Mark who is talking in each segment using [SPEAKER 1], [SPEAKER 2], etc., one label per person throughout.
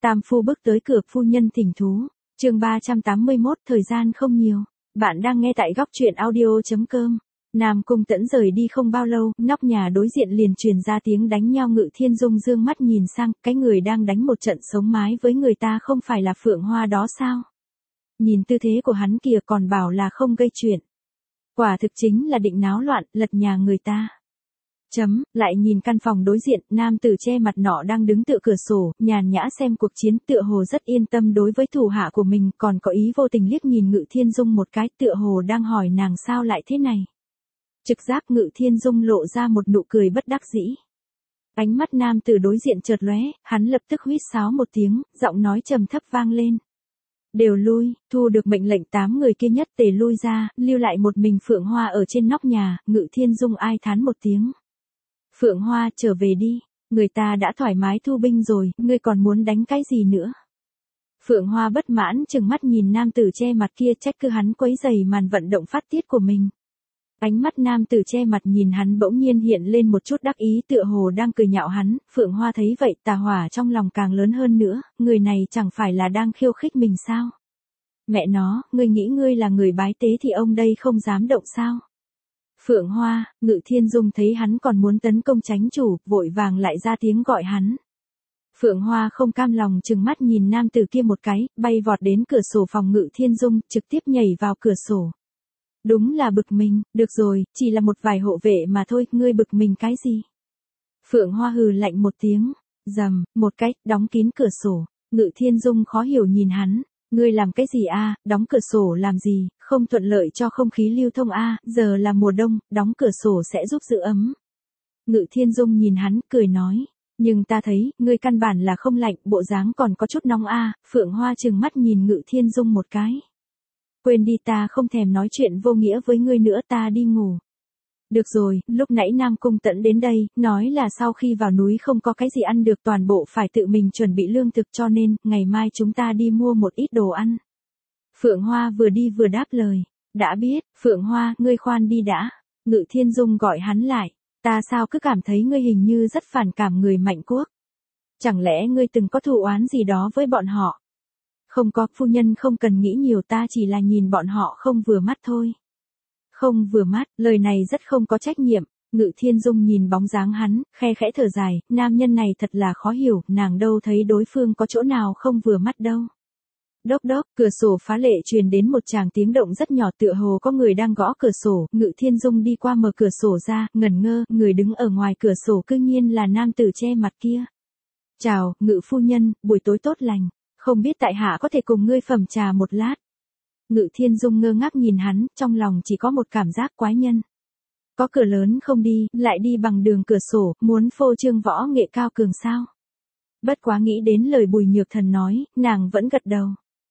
[SPEAKER 1] Tam phu bước tới cửa, phu nhân thỉnh thú. Chương 381, thời gian không nhiều. Bạn đang nghe tại góc truyện audio.com. Nam Cung Tẫn rời đi không bao lâu, nóc nhà đối diện liền truyền ra tiếng đánh nhau. Ngự Thiên Dung dương mắt nhìn sang, cái người đang đánh một trận sống mái với người ta không phải là Phượng Hoa đó sao? Nhìn tư thế của hắn kìa, còn bảo là không gây chuyện. Quả thực chính là định náo loạn, lật nhà người ta. Lại nhìn căn phòng đối diện, nam tử che mặt nọ đang đứng tựa cửa sổ, nhàn nhã xem cuộc chiến, tựa hồ rất yên tâm đối với thủ hạ của mình, còn có ý vô tình liếc nhìn Ngự Thiên Dung một cái, tựa hồ đang hỏi nàng sao lại thế này. Trực giác Ngự Thiên Dung lộ ra một nụ cười bất đắc dĩ. Ánh mắt nam tử đối diện chợt lóe, hắn lập tức huýt sáo một tiếng, giọng nói trầm thấp vang lên. Đều lui, thu được mệnh lệnh 8 người kia nhất tề lui ra, lưu lại một mình Phượng Hoa ở trên nóc nhà. Ngự Thiên Dung ai thán một tiếng. Phượng Hoa, trở về đi, người ta đã thoải mái thu binh rồi, ngươi còn muốn đánh cái gì nữa? Phượng Hoa bất mãn trừng mắt nhìn nam tử che mặt kia, trách cứ hắn quấy rầy màn vận động phát tiết của mình. Ánh mắt nam tử che mặt nhìn hắn bỗng nhiên hiện lên một chút đắc ý, tựa hồ đang cười nhạo hắn. Phượng Hoa thấy vậy, tà hỏa trong lòng càng lớn hơn nữa, người này chẳng phải là đang khiêu khích mình sao? Mẹ nó, ngươi nghĩ ngươi là người bái tế thì ông đây không dám động sao? Phượng Hoa, Ngự Thiên Dung thấy hắn còn muốn tấn công chánh chủ, vội vàng lại ra tiếng gọi hắn. Phượng Hoa không cam lòng trừng mắt nhìn nam tử kia một cái, bay vọt đến cửa sổ phòng Ngự Thiên Dung, trực tiếp nhảy vào cửa sổ. Đúng là bực mình, được rồi, chỉ là một vài hộ vệ mà thôi, ngươi bực mình cái gì? Phượng Hoa hừ lạnh một tiếng, rầm, một cái, đóng kín cửa sổ. Ngự Thiên Dung khó hiểu nhìn hắn. Ngươi làm cái gì a? Đóng cửa sổ làm gì, không thuận lợi cho không khí lưu thông a? Giờ là mùa đông, đóng cửa sổ sẽ giúp giữ ấm. Ngự Thiên Dung nhìn hắn, cười nói, nhưng ta thấy, ngươi căn bản là không lạnh, bộ dáng còn có chút nóng a. Phượng Hoa trừng mắt nhìn Ngự Thiên Dung một cái. Quên đi, ta không thèm nói chuyện vô nghĩa với ngươi nữa, ta đi ngủ. Được rồi, lúc nãy Nam Cung Tẫn đến đây, nói là sau khi vào núi không có cái gì ăn được, toàn bộ phải tự mình chuẩn bị lương thực, cho nên, ngày mai chúng ta đi mua một ít đồ ăn. Phượng Hoa vừa đi vừa đáp lời. Đã biết, Phượng Hoa, ngươi khoan đi đã. Ngự Thiên Dung gọi hắn lại. Ta sao cứ cảm thấy ngươi hình như rất phản cảm người Mạnh Quốc. Chẳng lẽ ngươi từng có thù oán gì đó với bọn họ? Không có, phu nhân không cần nghĩ nhiều, ta chỉ là nhìn bọn họ không vừa mắt thôi. Không vừa mắt, lời này rất không có trách nhiệm. Ngự Thiên Dung nhìn bóng dáng hắn, khe khẽ thở dài, nam nhân này thật là khó hiểu, nàng đâu thấy đối phương có chỗ nào không vừa mắt đâu. Đốc đốc, cửa sổ phá lệ truyền đến một tràng tiếng động rất nhỏ, tựa hồ có người đang gõ cửa sổ. Ngự Thiên Dung đi qua mở cửa sổ ra, ngẩn ngơ, người đứng ở ngoài cửa sổ cư nhiên là nam tử che mặt kia. Chào, Ngự phu nhân, buổi tối tốt lành, không biết tại hạ có thể cùng ngươi phẩm trà một lát. Ngự Thiên Dung ngơ ngác nhìn hắn, trong lòng chỉ có một cảm giác quái nhân. Có cửa lớn không đi, lại đi bằng đường cửa sổ, muốn phô trương võ nghệ cao cường sao? Bất quá nghĩ đến lời Bùi Nhược Thần nói, nàng vẫn gật đầu.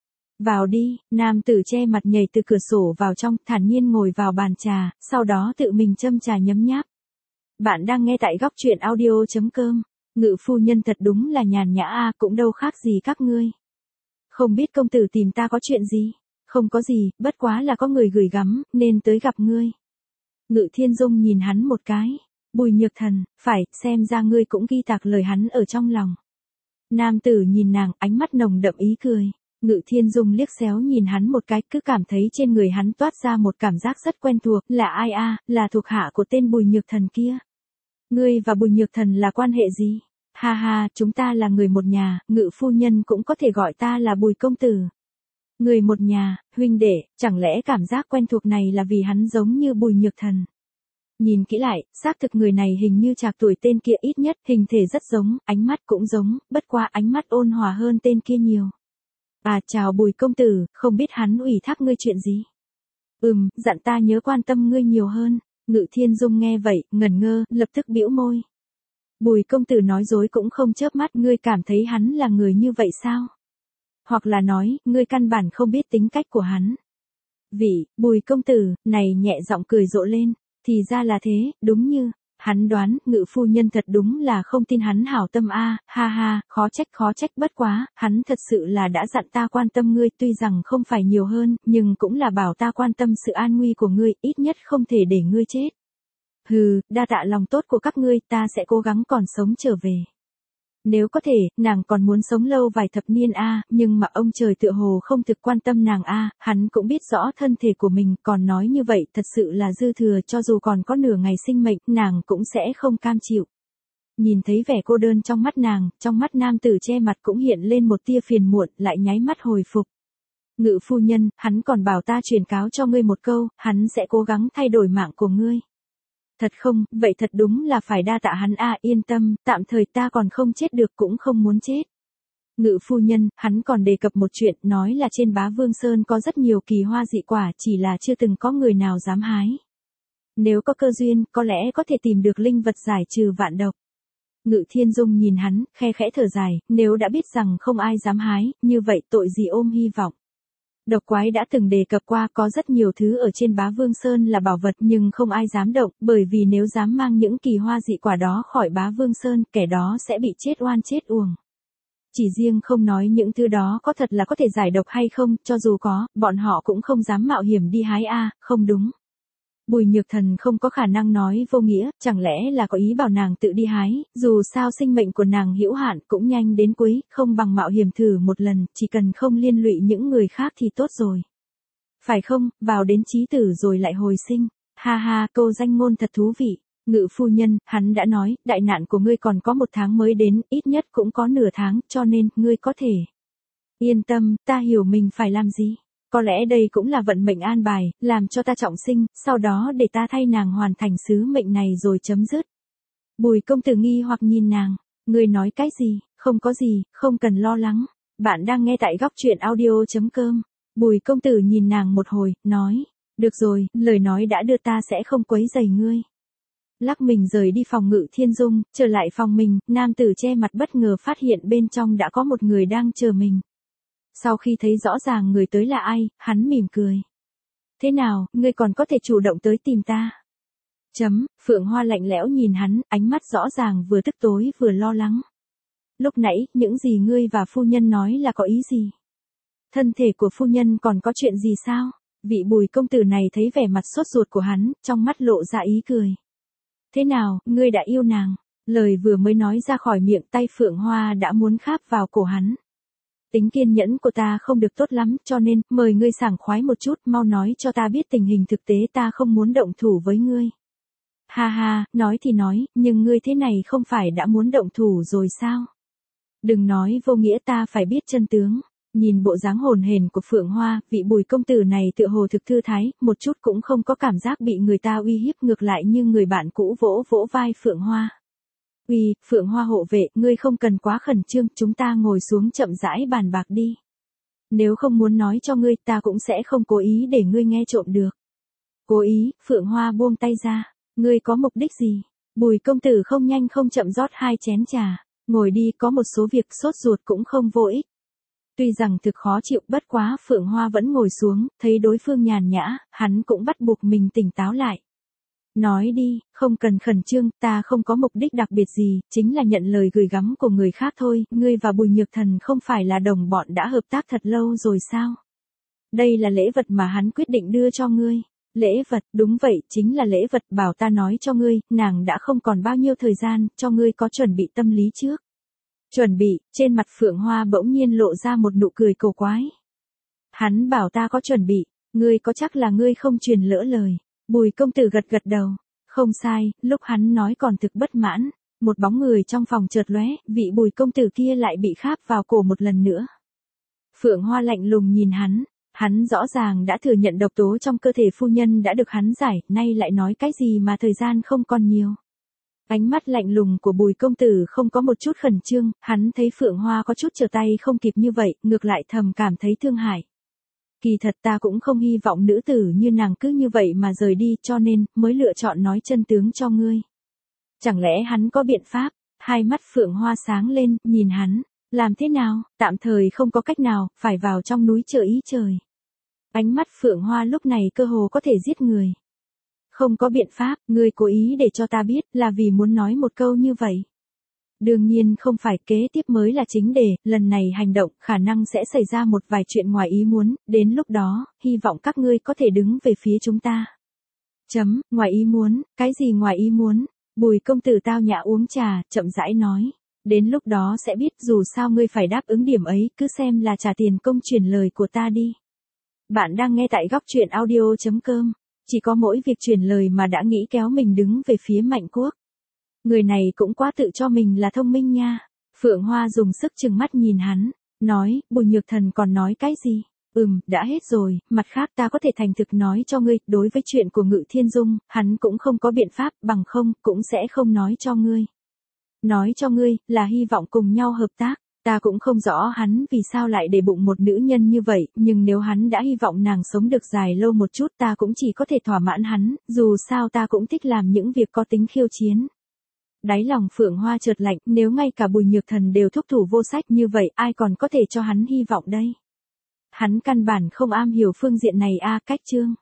[SPEAKER 1] Vào đi, nam tử che mặt nhảy từ cửa sổ vào trong, thản nhiên ngồi vào bàn trà, sau đó tự mình châm trà nhấm nháp. Bạn đang nghe tại góc truyện audio.com. Ngự phu nhân thật đúng là nhàn nhã a, cũng đâu khác gì các ngươi. Không biết công tử tìm ta có chuyện gì? Không có gì, bất quá là có người gửi gắm, nên tới gặp ngươi. Ngự Thiên Dung nhìn hắn một cái. Bùi Nhược Thần, phải, xem ra ngươi cũng ghi tạc lời hắn ở trong lòng. Nam tử nhìn nàng, ánh mắt nồng đậm ý cười. Ngự Thiên Dung liếc xéo nhìn hắn một cái, cứ cảm thấy trên người hắn toát ra một cảm giác rất quen thuộc. Là ai a? Là thuộc hạ của tên Bùi Nhược Thần kia. Ngươi và Bùi Nhược Thần là quan hệ gì? Ha ha, chúng ta là người một nhà, Ngự phu nhân cũng có thể gọi ta là Bùi công tử. Người một nhà, huynh đệ, chẳng lẽ cảm giác quen thuộc này là vì hắn giống như Bùi Nhược Thần? Nhìn kỹ lại, xác thực người này hình như trạc tuổi tên kia ít nhất, hình thể rất giống, ánh mắt cũng giống, bất qua ánh mắt ôn hòa hơn tên kia nhiều. À, chào Bùi công tử, không biết hắn ủy thác ngươi chuyện gì? Dặn ta nhớ quan tâm ngươi nhiều hơn. Ngự Thiên Dung nghe vậy, ngẩn ngơ, lập tức bĩu môi. Bùi công tử nói dối cũng không chớp mắt, ngươi cảm thấy hắn là người như vậy sao? Hoặc là nói, ngươi căn bản không biết tính cách của hắn. Bùi công tử, này nhẹ giọng cười rộ lên, thì ra là thế, đúng như hắn đoán. Ngự phu nhân thật đúng là không tin hắn hảo tâm a, ha ha, khó trách, bất quá, hắn thật sự là đã dặn ta quan tâm ngươi, tuy rằng không phải nhiều hơn, nhưng cũng là bảo ta quan tâm sự an nguy của ngươi, ít nhất không thể để ngươi chết. Hừ, đa tạ lòng tốt của các ngươi, ta sẽ cố gắng còn sống trở về. Nếu có thể, nàng còn muốn sống lâu vài thập niên nhưng mà ông trời tựa hồ không thực quan tâm nàng hắn cũng biết rõ thân thể của mình, còn nói như vậy thật sự là dư thừa, cho dù còn có nửa ngày sinh mệnh, nàng cũng sẽ không cam chịu. Nhìn thấy vẻ cô đơn trong mắt nàng, trong mắt nam tử che mặt cũng hiện lên một tia phiền muộn, lại nháy mắt hồi phục. Ngự phu nhân, hắn còn bảo ta truyền cáo cho ngươi một câu, hắn sẽ cố gắng thay đổi mạng của ngươi. Thật không, vậy thật đúng là phải đa tạ hắn yên tâm, tạm thời ta còn không chết được cũng không muốn chết. Ngự phu nhân, hắn còn đề cập một chuyện, nói là trên Bá Vương Sơn có rất nhiều kỳ hoa dị quả, chỉ là chưa từng có người nào dám hái. Nếu có cơ duyên, có lẽ có thể tìm được linh vật giải trừ vạn độc. Ngự Thiên Dung nhìn hắn, khe khẽ thở dài, nếu đã biết rằng không ai dám hái, như vậy tội gì ôm hy vọng. Độc quái đã từng đề cập qua, có rất nhiều thứ ở trên Bá Vương Sơn là bảo vật nhưng không ai dám động, bởi vì nếu dám mang những kỳ hoa dị quả đó khỏi Bá Vương Sơn, kẻ đó sẽ bị chết oan chết uổng. Chỉ riêng không nói những thứ đó có thật là có thể giải độc hay không, cho dù có, bọn họ cũng không dám mạo hiểm đi hái không đúng. Bùi Nhược Thần không có khả năng nói vô nghĩa, chẳng lẽ là có ý bảo nàng tự đi hái, dù sao sinh mệnh của nàng hữu hạn cũng nhanh đến cuối, không bằng mạo hiểm thử một lần, chỉ cần không liên lụy những người khác thì tốt rồi. Phải không, vào đến chí tử rồi lại hồi sinh. Ha ha, câu danh ngôn thật thú vị. Ngự phu nhân, hắn đã nói, đại nạn của ngươi còn có 1 tháng mới đến, ít nhất cũng có nửa tháng, cho nên, ngươi có thể. Yên tâm, ta hiểu mình phải làm gì. Có lẽ đây cũng là vận mệnh an bài, làm cho ta trọng sinh, sau đó để ta thay nàng hoàn thành sứ mệnh này rồi chấm dứt. Bùi công tử nghi hoặc nhìn nàng, ngươi nói cái gì, không có gì, không cần lo lắng. Bạn đang nghe tại góc truyện audio.com. Bùi công tử nhìn nàng một hồi, nói, được rồi, lời nói đã đưa, ta sẽ không quấy rầy ngươi. Lắc mình rời đi phòng Ngự Thiên Dung, trở lại phòng mình, nam tử che mặt bất ngờ phát hiện bên trong đã có một người đang chờ mình. Sau khi thấy rõ ràng người tới là ai, hắn mỉm cười. Thế nào, ngươi còn có thể chủ động tới tìm ta? Phượng Hoa lạnh lẽo nhìn hắn, ánh mắt rõ ràng vừa tức tối vừa lo lắng. Lúc nãy, những gì ngươi và phu nhân nói là có ý gì? Thân thể của phu nhân còn có chuyện gì sao? Vị Bùi công tử này thấy vẻ mặt sốt ruột của hắn, trong mắt lộ ra ý cười. Thế nào, ngươi đã yêu nàng? Lời vừa mới nói ra khỏi miệng, tay Phượng Hoa đã muốn kháp vào cổ hắn. Tính kiên nhẫn của ta không được tốt lắm, cho nên, mời ngươi sảng khoái một chút, mau nói cho ta biết tình hình thực tế, ta không muốn động thủ với ngươi. Ha ha, nói thì nói, nhưng ngươi thế này không phải đã muốn động thủ rồi sao? Đừng nói vô nghĩa, ta phải biết chân tướng. Nhìn bộ dáng hồn hển của Phượng Hoa, vị Bùi công tử này tựa hồ thực thư thái, một chút cũng không có cảm giác bị người ta uy hiếp, ngược lại như người bạn cũ vỗ vỗ vai Phượng Hoa. Phượng Hoa hộ vệ, ngươi không cần quá khẩn trương, chúng ta ngồi xuống chậm rãi bàn bạc đi. Nếu không muốn nói cho ngươi, ta cũng sẽ không cố ý để ngươi nghe trộm được. Cố ý, Phượng Hoa buông tay ra. Ngươi có mục đích gì? Bùi công tử không nhanh không chậm rót 2 chén trà. Ngồi đi, có một số việc sốt ruột cũng không vô ích. Tuy rằng thực khó chịu, bất quá Phượng Hoa vẫn ngồi xuống, thấy đối phương nhàn nhã, hắn cũng bắt buộc mình tỉnh táo lại. Nói đi, không cần khẩn trương, ta không có mục đích đặc biệt gì, chính là nhận lời gửi gắm của người khác thôi, ngươi và Bùi Nhược Thần không phải là đồng bọn đã hợp tác thật lâu rồi sao? Đây là lễ vật mà hắn quyết định đưa cho ngươi. Lễ vật, đúng vậy, chính là lễ vật, bảo ta nói cho ngươi, nàng đã không còn bao nhiêu thời gian, cho ngươi có chuẩn bị tâm lý trước. Chuẩn bị, trên mặt Phượng Hoa bỗng nhiên lộ ra một nụ cười cổ quái. Hắn bảo ta có chuẩn bị, ngươi có chắc là ngươi không truyền lỡ lời. Bùi công tử gật gật đầu. Không sai, lúc hắn nói còn thực bất mãn. Một bóng người trong phòng chợt lóe, vị Bùi công tử kia lại bị kháp vào cổ một lần nữa. Phượng Hoa lạnh lùng nhìn hắn. Hắn rõ ràng đã thừa nhận độc tố trong cơ thể phu nhân đã được hắn giải, nay lại nói cái gì mà thời gian không còn nhiều. Ánh mắt lạnh lùng của Bùi công tử không có một chút khẩn trương, hắn thấy Phượng Hoa có chút trở tay không kịp như vậy, ngược lại thầm cảm thấy thương hại. Kỳ thật ta cũng không hy vọng nữ tử như nàng cứ như vậy mà rời đi, cho nên, mới lựa chọn nói chân tướng cho ngươi. Chẳng lẽ hắn có biện pháp? Hai mắt Phượng Hoa sáng lên, nhìn hắn. Làm thế nào? Tạm thời không có cách nào, phải vào trong núi chờ ý trời. Ánh mắt Phượng Hoa lúc này cơ hồ có thể giết người. Không có biện pháp, ngươi cố ý để cho ta biết, là vì muốn nói một câu như vậy. Đương nhiên không phải, kế tiếp mới là chính đề, lần này hành động, khả năng sẽ xảy ra một vài chuyện ngoài ý muốn, đến lúc đó, hy vọng các ngươi có thể đứng về phía chúng ta. Ngoài ý muốn, cái gì ngoài ý muốn? Bùi công tử tao nhã uống trà, chậm rãi nói. Đến lúc đó sẽ biết dù sao ngươi phải đáp ứng điểm ấy, cứ xem là trả tiền công truyền lời của ta đi. Bạn đang nghe tại góc truyện audio.com. Chỉ có mỗi việc truyền lời mà đã nghĩ kéo mình đứng về phía Mạnh Quốc. Người này cũng quá tự cho mình là thông minh nha. Phượng Hoa dùng sức trừng mắt nhìn hắn, nói, Bùi Nhược Thần còn nói cái gì? Đã hết rồi, mặt khác ta có thể thành thực nói cho ngươi, đối với chuyện của Ngự Thiên Dung, hắn cũng không có biện pháp, bằng không, cũng sẽ không nói cho ngươi. Nói cho ngươi, là hy vọng cùng nhau hợp tác. Ta cũng không rõ hắn vì sao lại để bụng một nữ nhân như vậy, nhưng nếu hắn đã hy vọng nàng sống được dài lâu một chút ta cũng chỉ có thể thỏa mãn hắn, dù sao ta cũng thích làm những việc có tính khiêu chiến. Đáy lòng Phượng Hoa chợt lạnh, nếu ngay cả Bùi Nhược Thần đều thúc thủ vô sách như vậy, ai còn có thể cho hắn hy vọng đây? Hắn căn bản không am hiểu phương diện này cách chương.